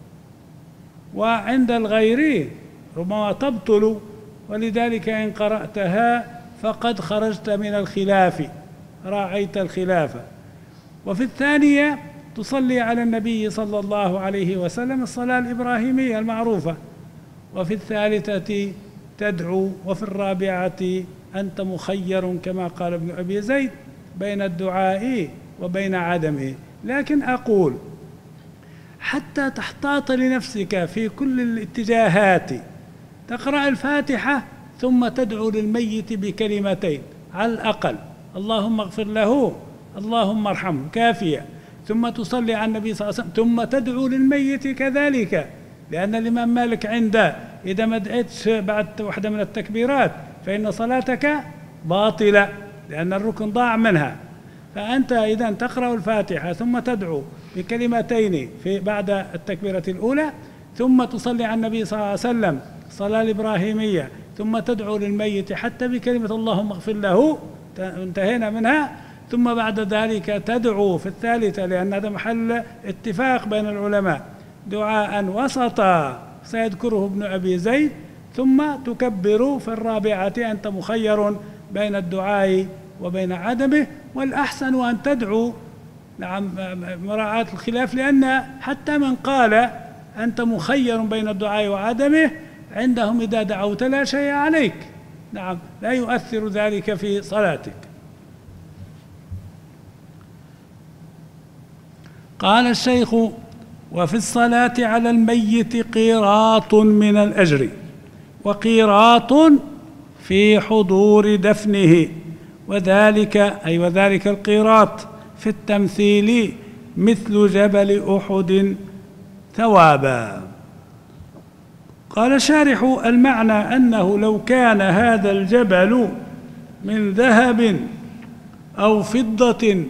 وعند الغير ربما تبطل، ولذلك إن قرأتها فقد خرجت من الخلاف، راعيت الخلافة. وفي الثانية تصلي على النبي صلى الله عليه وسلم الصلاة الإبراهيمية المعروفة، وفي الثالثة تدعو، وفي الرابعة أنت مخير كما قال ابن أبي زيد بين الدعاء وبين عدمه. لكن أقول حتى تحتاط لنفسك في كل الاتجاهات تقرأ الفاتحة ثم تدعو للميت بكلمتين على الأقل، اللهم اغفر له، اللهم ارحمه، كافية. ثم تصلي على النبي صلى الله عليه وسلم، ثم تدعو للميت كذلك، لأن الإمام مالك عنده إذا ما دعيتش بعد واحدة من التكبيرات فإن صلاتك باطلة، لأن الركن ضاع منها. فأنت إذا تقرأ الفاتحة ثم تدعو بكلمتين في بعد التكبيرة الأولى، ثم تصلي على النبي صلى الله عليه وسلم الصلاة الإبراهيمية، ثم تدعو للميت حتى بكلمة اللهم اغفر له، انتهينا منها. ثم بعد ذلك تدعو في الثالثة، لأن هذا محل اتفاق بين العلماء، دعاء وسطا سيذكره ابن أبي زيد، ثم تكبر في الرابعة أنت مخير بين الدعاء وبين عدمه. والأحسن أن تدعو، نعم، مراعاة الخلاف، لأن حتى من قال أنت مخير بين الدعاء وعدمه عندهم إذا دعوت لا شيء عليك، نعم، لا يؤثر ذلك في صلاتك. قال الشيخ: وفي الصلاة على الميت قيراط من الأجر، وقيراط في حضور دفنه، وذلك أي وذلك القيراط في التمثيل مثل جبل أحد ثوابا. قال شارح: المعنى أنه لو كان هذا الجبل من ذهب أو فضة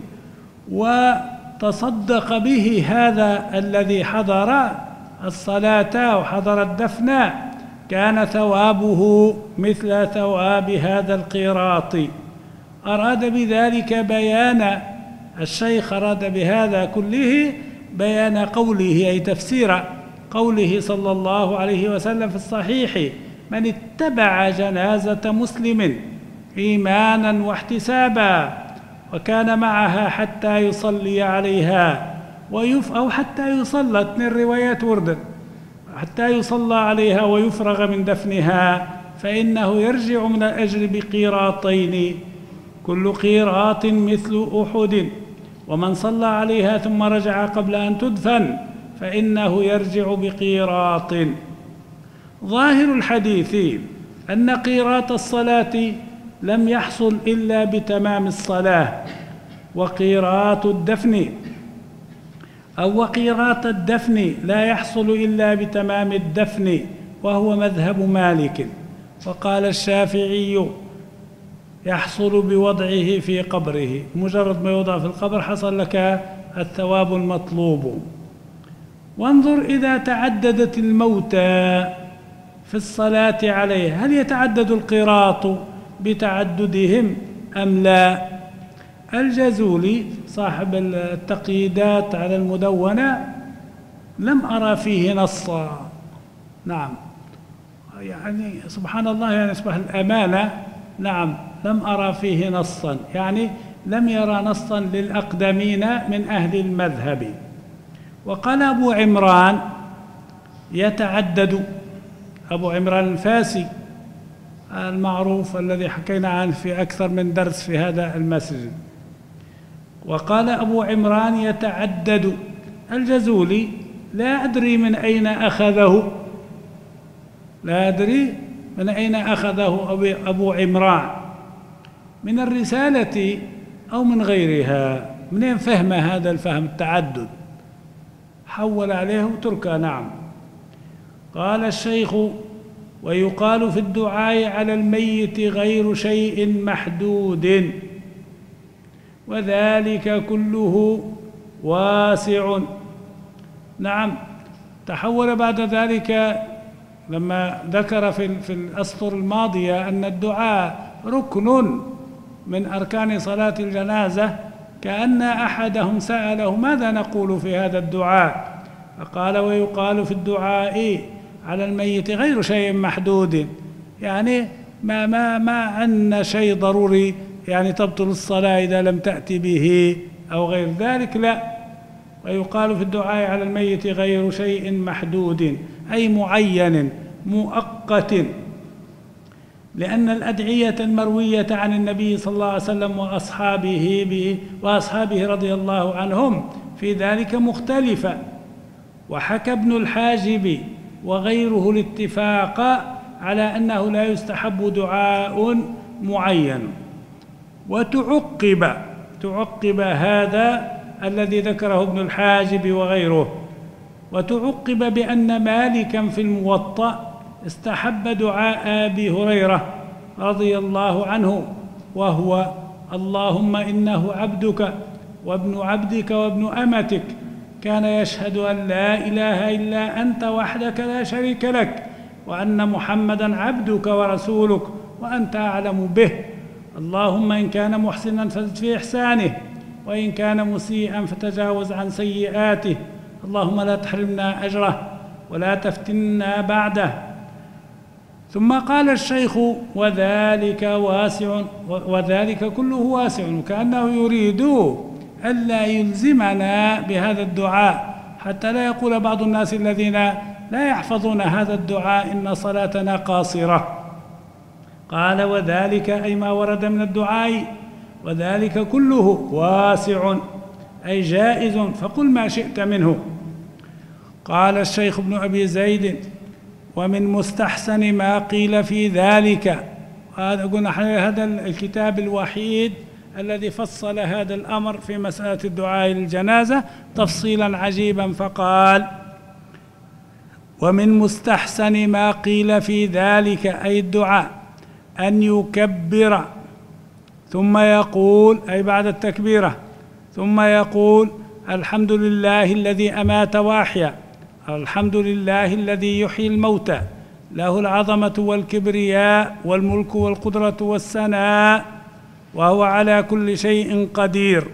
وتصدق به هذا الذي حضر الصلاة وحضر الدفن كان ثوابه مثل ثواب هذا القيراط. أراد بذلك بيان، الشيخ أراد بهذا كله بيان قوله، أي تفسير قوله صلى الله عليه وسلم في الصحيح: من اتبع جنازة مسلم إيمانا واحتسابا وكان معها حتى يصلي عليها ويف أو حتى يصلى، اثنين روايات ورد، حتى يصلى عليها ويفرغ من دفنها، فإنه يرجع من الأجر بقيراطين، كل قيراط مثل أحد. ومن صلى عليها ثم رجع قبل أن تدفن فإنه يرجع بقيراط. ظاهر الحديث أن قيراط الصلاة لم يحصل إلا بتمام الصلاة، وقيراط الدفن أو وقيراط الدفن لا يحصل إلا بتمام الدفن، وهو مذهب مالك. وقال الشافعي: يحصل بوضعه في قبره، مجرد ما يوضع في القبر حصل لك الثواب المطلوب. وانظر إذا تعددت الموتى في الصلاة عليه، هل يتعدد القيراط بتعددهم أم لا؟ الجزولي صاحب التقييدات على المدونة لم أرى فيه نصا. نعم، يعني سبحان الله، يعني أصبح الأمانة. نعم، لم أرى فيه نصا، يعني لم يرى نصا للأقدمين من أهل المذهب. وقال أبو عمران يتعدد، أبو عمران الفاسي المعروف الذي حكينا عنه في أكثر من درس في هذا المسجد. وقال أبو عمران يتعدد. الجزولي لا أدري من أين أخذه، لا أدري من أين أخذه أبو عمران، من الرسالة أو من غيرها. منين فهم هذا الفهم التعدد؟ حول عليه وتركه. نعم. قال الشيخ: ويقال في الدعاء على الميت غير شيء محدود، وذلك كله واسع. نعم. تحول بعد ذلك لما ذكر في في الأسطر الماضية أن الدعاء ركن من أركان صلاة الجنازة، كأن أحدهم سأله: ماذا نقول في هذا الدعاء؟ فقال: ويقال في الدعاء على الميت غير شيء محدود، يعني ما ما ما أن شيء ضروري يعني تبطل الصلاة إذا لم تأتي به أو غير ذلك، لا. ويقال في الدعاء على الميت غير شيء محدود، أي معين مؤقت، لأن الأدعية المروية عن النبي صلى الله عليه وسلم وأصحابه به وأصحابه رضي الله عنهم في ذلك مختلفة. وحكى ابن الحاجب وغيره الاتفاق على أنه لا يستحب دعاء معين. وتعقب تعقب هذا الذي ذكره ابن الحاجب وغيره، وتعقب بأن مالكا في الموطأ استحب دعاء أبي هريرة رضي الله عنه، وهو: اللهم إنه عبدك وابن عبدك وابن أمتك، كان يشهد أن لا إله إلا أنت وحدك لا شريك لك، وأن محمدًا عبدك ورسولك وأنت أعلم به. اللهم إن كان محسنا فزد في إحسانه، وإن كان مسيئا فتجاوز عن سيئاته. اللهم لا تحرمنا أجره ولا تفتنا بعده. ثم قال الشيخ: وذلك واسع، وذلك كله واسع، وكأنه يريد ألا يلزمنا بهذا الدعاء، حتى لا يقول بعض الناس الذين لا يحفظون هذا الدعاء إن صلاتنا قاصرة. قال: وذلك أي ما ورد من الدعاء، وذلك كله واسع أي جائز، فقل ما شئت منه. قال الشيخ ابن أبي زيد: ومن مستحسن ما قيل في ذلك. وهذا قلنا هذا الكتاب الوحيد الذي فصل هذا الأمر في مسألة الدعاء للجنازة تفصيلا عجيبا، فقال: ومن مستحسن ما قيل في ذلك أي الدعاء أن يكبر ثم يقول، أي بعد التكبيرة، ثم يقول: الحمد لله الذي أمات وأحيا، الحمد لله الذي يحيي الموتى، له العظمة والكبرياء والملك والقدرة والثناء، وهو على كل شيء قدير.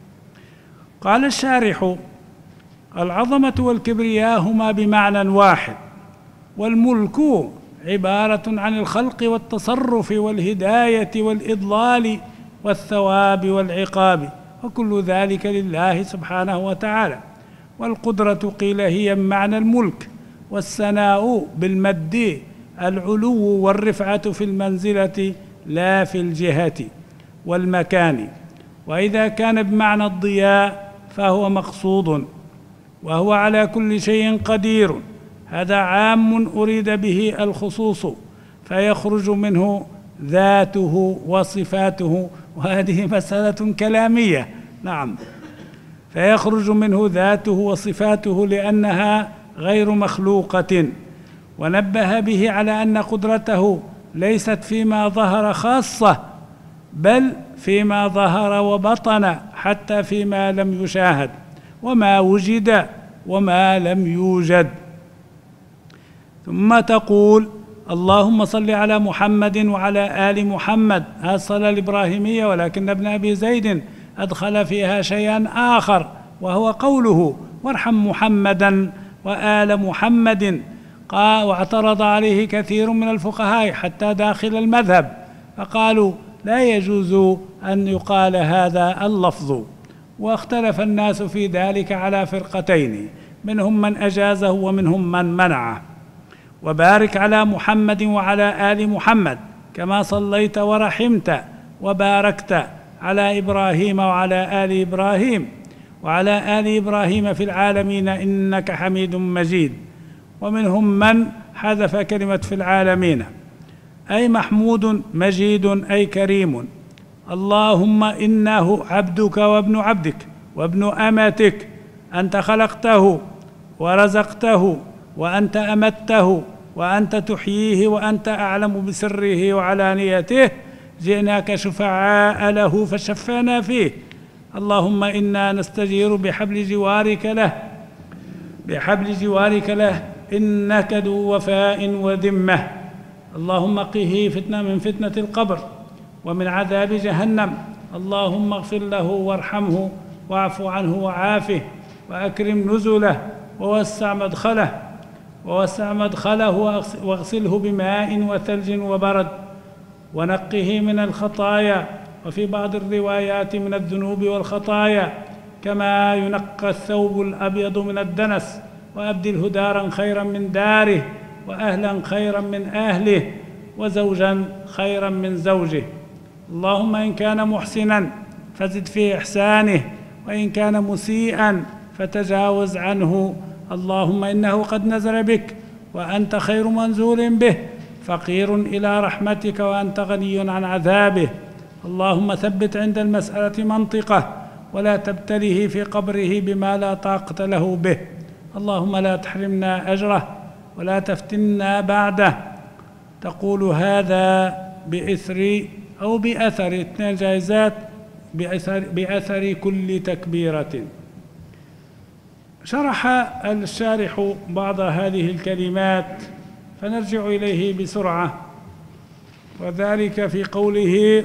قال الشارح: العظمة والكبرياء هما بمعنى واحد، والملك عبارة عن الخلق والتصرف والهداية والإضلال والثواب والعقاب، وكل ذلك لله سبحانه وتعالى. والقدرة قيل هي بمعنى الملك، والثناء بالمد العلو والرفعة في المنزلة لا في الجهة والمكان. وإذا كان بمعنى الضياء فهو مقصود، وهو على كل شيء قدير، هذا عام أريد به الخصوص، فيخرج منه ذاته وصفاته، وهذه مسألة كلامية. نعم، فيخرج منه ذاته وصفاته لأنها غير مخلوقة. ونبه به على أن قدرته ليست فيما ظهر خاصة، بل فيما ظهر وبطن، حتى فيما لم يشاهد، وما وجد وما لم يوجد. ثم تقول: اللهم صل على محمد وعلى آل محمد، هذه الصلاة الإبراهيمية، ولكن ابن أبي زيد أدخل فيها شيئا آخر وهو قوله وارحم محمدا وآل محمد. قال واعترض عليه كثير من الفقهاء حتى داخل المذهب، فقالوا لا يجوز أن يقال هذا اللفظ، واختلف الناس في ذلك على فرقتين، منهم من أجازه ومنهم من منعه. وبارك على محمد وعلى آل محمد كما صليت ورحمت وباركت على إبراهيم وعلى آل إبراهيم وعلى آل إبراهيم في العالمين إنك حميد مجيد. ومنهم من حذف كلمة في العالمين، أي محمود مجيد أي كريم. اللهم إنه عبدك وابن عبدك وابن أمتك، أنت خلقته ورزقته وأنت أمته وأنت تحييه وأنت أعلم بسره وعلانيته، جئناك شفعاء له فشفعنا فيه. اللهم إنا نستجير بحبل جوارك له بحبل جوارك له إنك ذو وفاء وذمة. اللهم قه فتنة من فتنة القبر ومن عذاب جهنم. اللهم اغفر له وارحمه واعف عنه وعافه وأكرم نزله ووسع مدخله ووسع مدخله واغسله بماء وثلج وبرد ونقه من الخطايا، وفي بعض الروايات من الذنوب والخطايا، كما ينقى الثوب الأبيض من الدنس، وأبدله دارا خيرا من داره وأهلا خيرا من أهله وزوجا خيرا من زوجه. اللهم إن كان محسنا فزد في إحسانه، وإن كان مسيئا فتجاوز عنه. اللهم إنه قد نزل بك وأنت خير منزول به، فقير إلى رحمتك وأنت غني عن عذابه. اللهم ثبت عند المسألة منطقه، ولا تبتله في قبره بما لا طاقة له به. اللهم لا تحرمنا أجره ولا تفتنا بعده. تقول هذا بإثر أو بأثر، اثنين جائزات، بأثر, بأثر كل تكبيرة. شرح الشارح بعض هذه الكلمات فنرجع إليه بسرعة، وذلك في قوله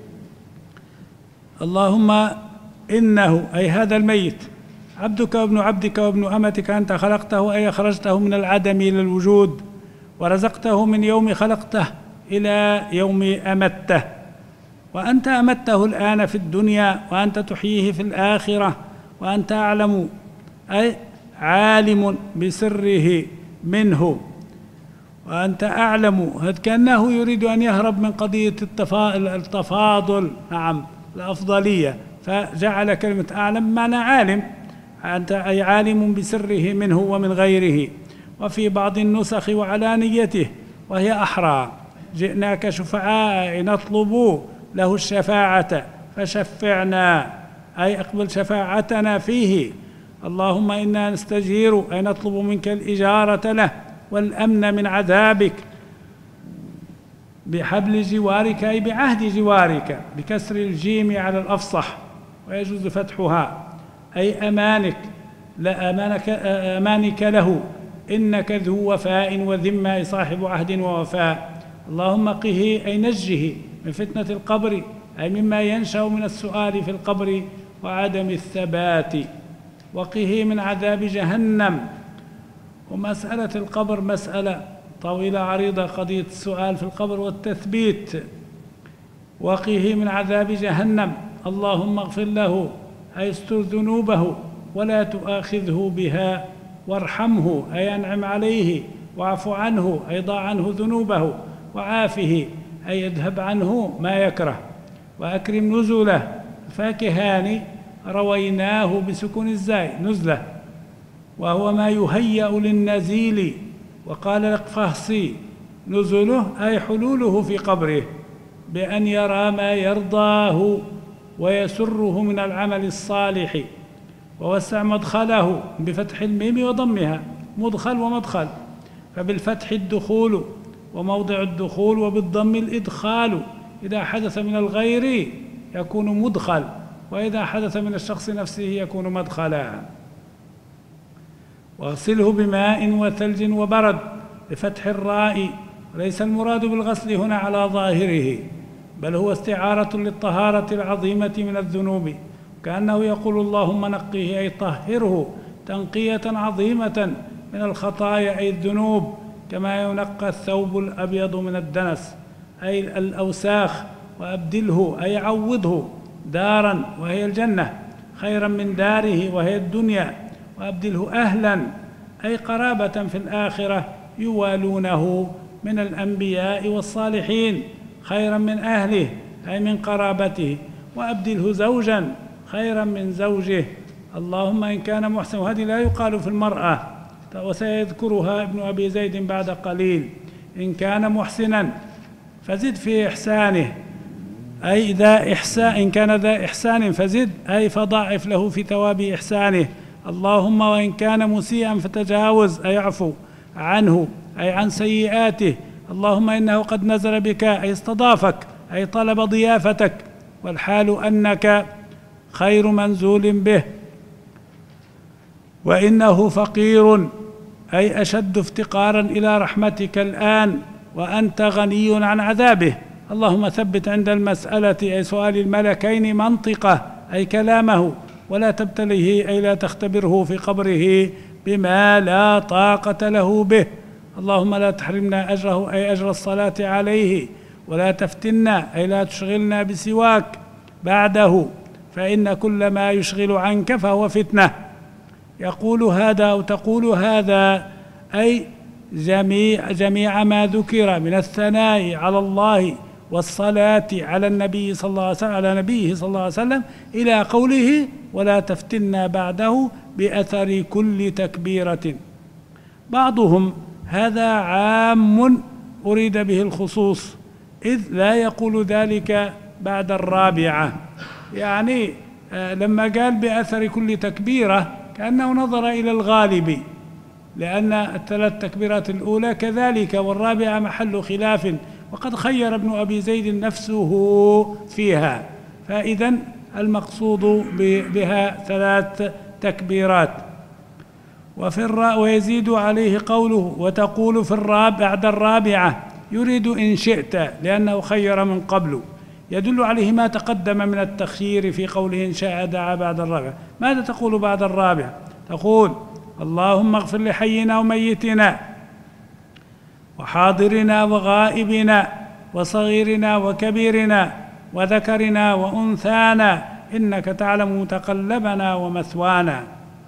اللهم إنه أي هذا الميت عبدك وابن عبدك وابن أمتك، أنت خلقته أي أخرجته من العدم إلى الوجود، ورزقته من يوم خلقته إلى يوم أمته، وأنت أمته الآن في الدنيا وأنت تحييه في الآخرة، وأنت أعلم أي عالم بسره منه، وأنت أعلم. هذا كأنه يريد أن يهرب من قضية التفاضل، نعم الأفضلية، فجعل كلمة أعلم معنى عالم، أنت أي عالم بسره منه ومن غيره. وفي بعض النسخ وعلانيته وهي أحرى، جئناك شفعاء نطلب له الشفاعة فشفعنا، أي أقبل شفاعتنا فيه. اللهم إنا نستجير أي نطلب منك الإجارة له والأمن من عذابك بحبل جوارك أي بعهد جوارك، بكسر الجيم على الأفصح ويجوز فتحها، أي أمانك لا أمانك, أمانك له، إنك ذو وفاء وذمة أي صاحب عهد ووفاء. اللهم قه أي نجه من فتنة القبر أي مما ينشأ من السؤال في القبر وعدم الثبات، وقه من عذاب جهنم. ومسألة القبر مسألة طويلة عريضة، قضية السؤال في القبر والتثبيت. وقه من عذاب جهنم. اللهم اغفر له أي استر ذنوبه ولا تؤاخذه بها، وارحمه أي أنعم عليه، واعف عنه أي ضع عنه ذنوبه، وعافه أي يذهب عنه ما يكره، وأكرم نزله. فاكهان رويناه بسكون الزاي نزله، وهو ما يهيأ للنزيل. وقال الأقفاصي نزله أي حلوله في قبره بأن يرى ما يرضاه ويسره من العمل الصالح. ووسع مدخله بفتح الميم وضمها، مدخل ومدخل، فبالفتح الدخول وموضع الدخول، وبالضم الإدخال. إذا حدث من الغير يكون مدخل، وإذا حدث من الشخص نفسه يكون مدخلا. واغسله بماء وثلج وبرد بفتح الراء وليس المراد بالغسل هنا على ظاهره، بل هو استعارة للطهارة العظيمة من الذنوب، كأنه يقول اللهم نقيه أي طهره تنقية عظيمة من الخطايا أي الذنوب، كما ينقى الثوب الأبيض من الدنس أي الأوساخ، وأبدله أي عوضه دارا وهي الجنة خيرا من داره وهي الدنيا، وأبدله أهلا أي قرابة في الآخرة يوالونه من الأنبياء والصالحين خيرا من أهله أي من قرابته، وأبدله زوجا خيرا من زوجه. اللهم إن كان محسن، وهذه لا يقال في المرأة وسيذكرها ابن أبي زيد بعد قليل. إن كان محسنا فزد في إحسانه أي ذا إحسان، إن كان ذا إحسان فزد أي فضاعف له في ثواب إحسانه. اللهم وإن كان مسيئا فتجاوز أي اعفو عنه أي عن سيئاته. اللهم إنه قد نزل بك أي استضافك أي طلب ضيافتك، والحال أنك خير منزول به، وإنه فقير أي أشد افتقارا إلى رحمتك الآن، وأنت غني عن عذابه. اللهم ثبت عند المسألة أي سؤال الملكين منطقه أي كلامه، ولا تبتليه أي لا تختبره في قبره بما لا طاقة له به. اللهم لا تحرمنا أجره أي أجر الصلاة عليه، ولا تفتنا أي لا تشغلنا بسواك بعده، فإن كل ما يشغل عنك فهو فتنة. يقول هذا أو تقول هذا أي جميع, جميع ما ذكر من الثناء على الله والصلاة على النبي صلى الله عليه وسلم على نبيه صلى الله عليه وسلم إلى قوله ولا تفتنا بعده بأثر كل تكبيرة. بعضهم هذا عام أريد به الخصوص، إذ لا يقول ذلك بعد الرابعة، يعني لما قال بأثر كل تكبيرة كأنه نظر إلى الغالب، لأن الثلاث تكبيرات الأولى كذلك، والرابعة محل خلاف، وقد خير ابن أبي زيد نفسه فيها، فإذا المقصود بها ثلاث تكبيرات. وفي الراء ويزيد عليه قوله وتقول في الرابع بعد الرابعة، يريد إن شئت لأنه خير من قبل، يدل عليه ما تقدم من التخيير في قوله إن شاء دعا بعد الرابعة. ماذا تقول بعد الرابعة؟ تقول اللهم اغفر لحينا وميتنا وحاضرنا وغائبنا وصغيرنا وكبيرنا وذكرنا وأنثانا إنك تعلم متقلبنا ومثوانا،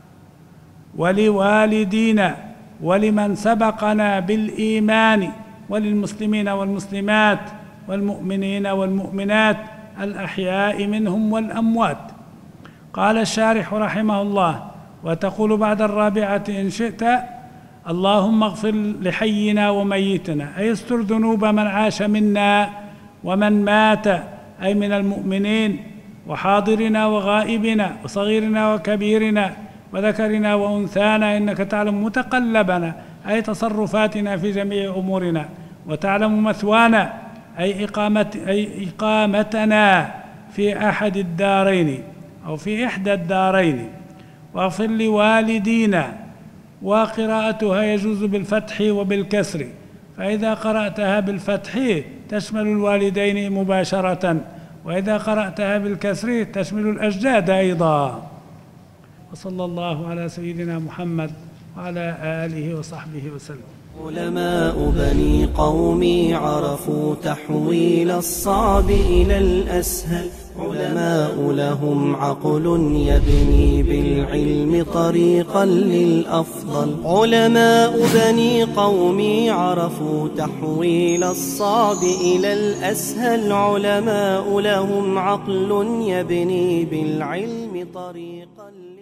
ولوالدينا ولمن سبقنا بالإيمان، وللمسلمين والمسلمات والمؤمنين والمؤمنات الأحياء منهم والأموات. قال الشارح رحمه الله وتقول بعد الرابعة إن شئت اللهم اغفر لحينا وميتنا أي استر ذنوب من عاش منا ومن مات أي من المؤمنين، وحاضرنا وغائبنا وصغيرنا وكبيرنا وذكرنا وأنثانا إنك تعلم متقلبنا أي تصرفاتنا في جميع أمورنا، وتعلم مثوانا أي إقامة أي إقامتنا في أحد الدارين أو في إحدى الدارين. واغفر لوالدينا، وقراءتها يجوز بالفتح وبالكسر، فإذا قرأتها بالفتح تشمل الوالدين مباشرة، وإذا قرأتها بالكسر تشمل الأجداد أيضا. وصلى الله على سيدنا محمد وعلى آله وصحبه وسلم. علماء بني قومي عرفوا تحويل الصعب إلى الأسهل، علماء لهم عقل يبني بالعلم طريقا للأفضل. علماء بني قومي عرفوا تحويل الصعب إلى الأسهل، علماء لهم عقل يبني بالعلم طريقا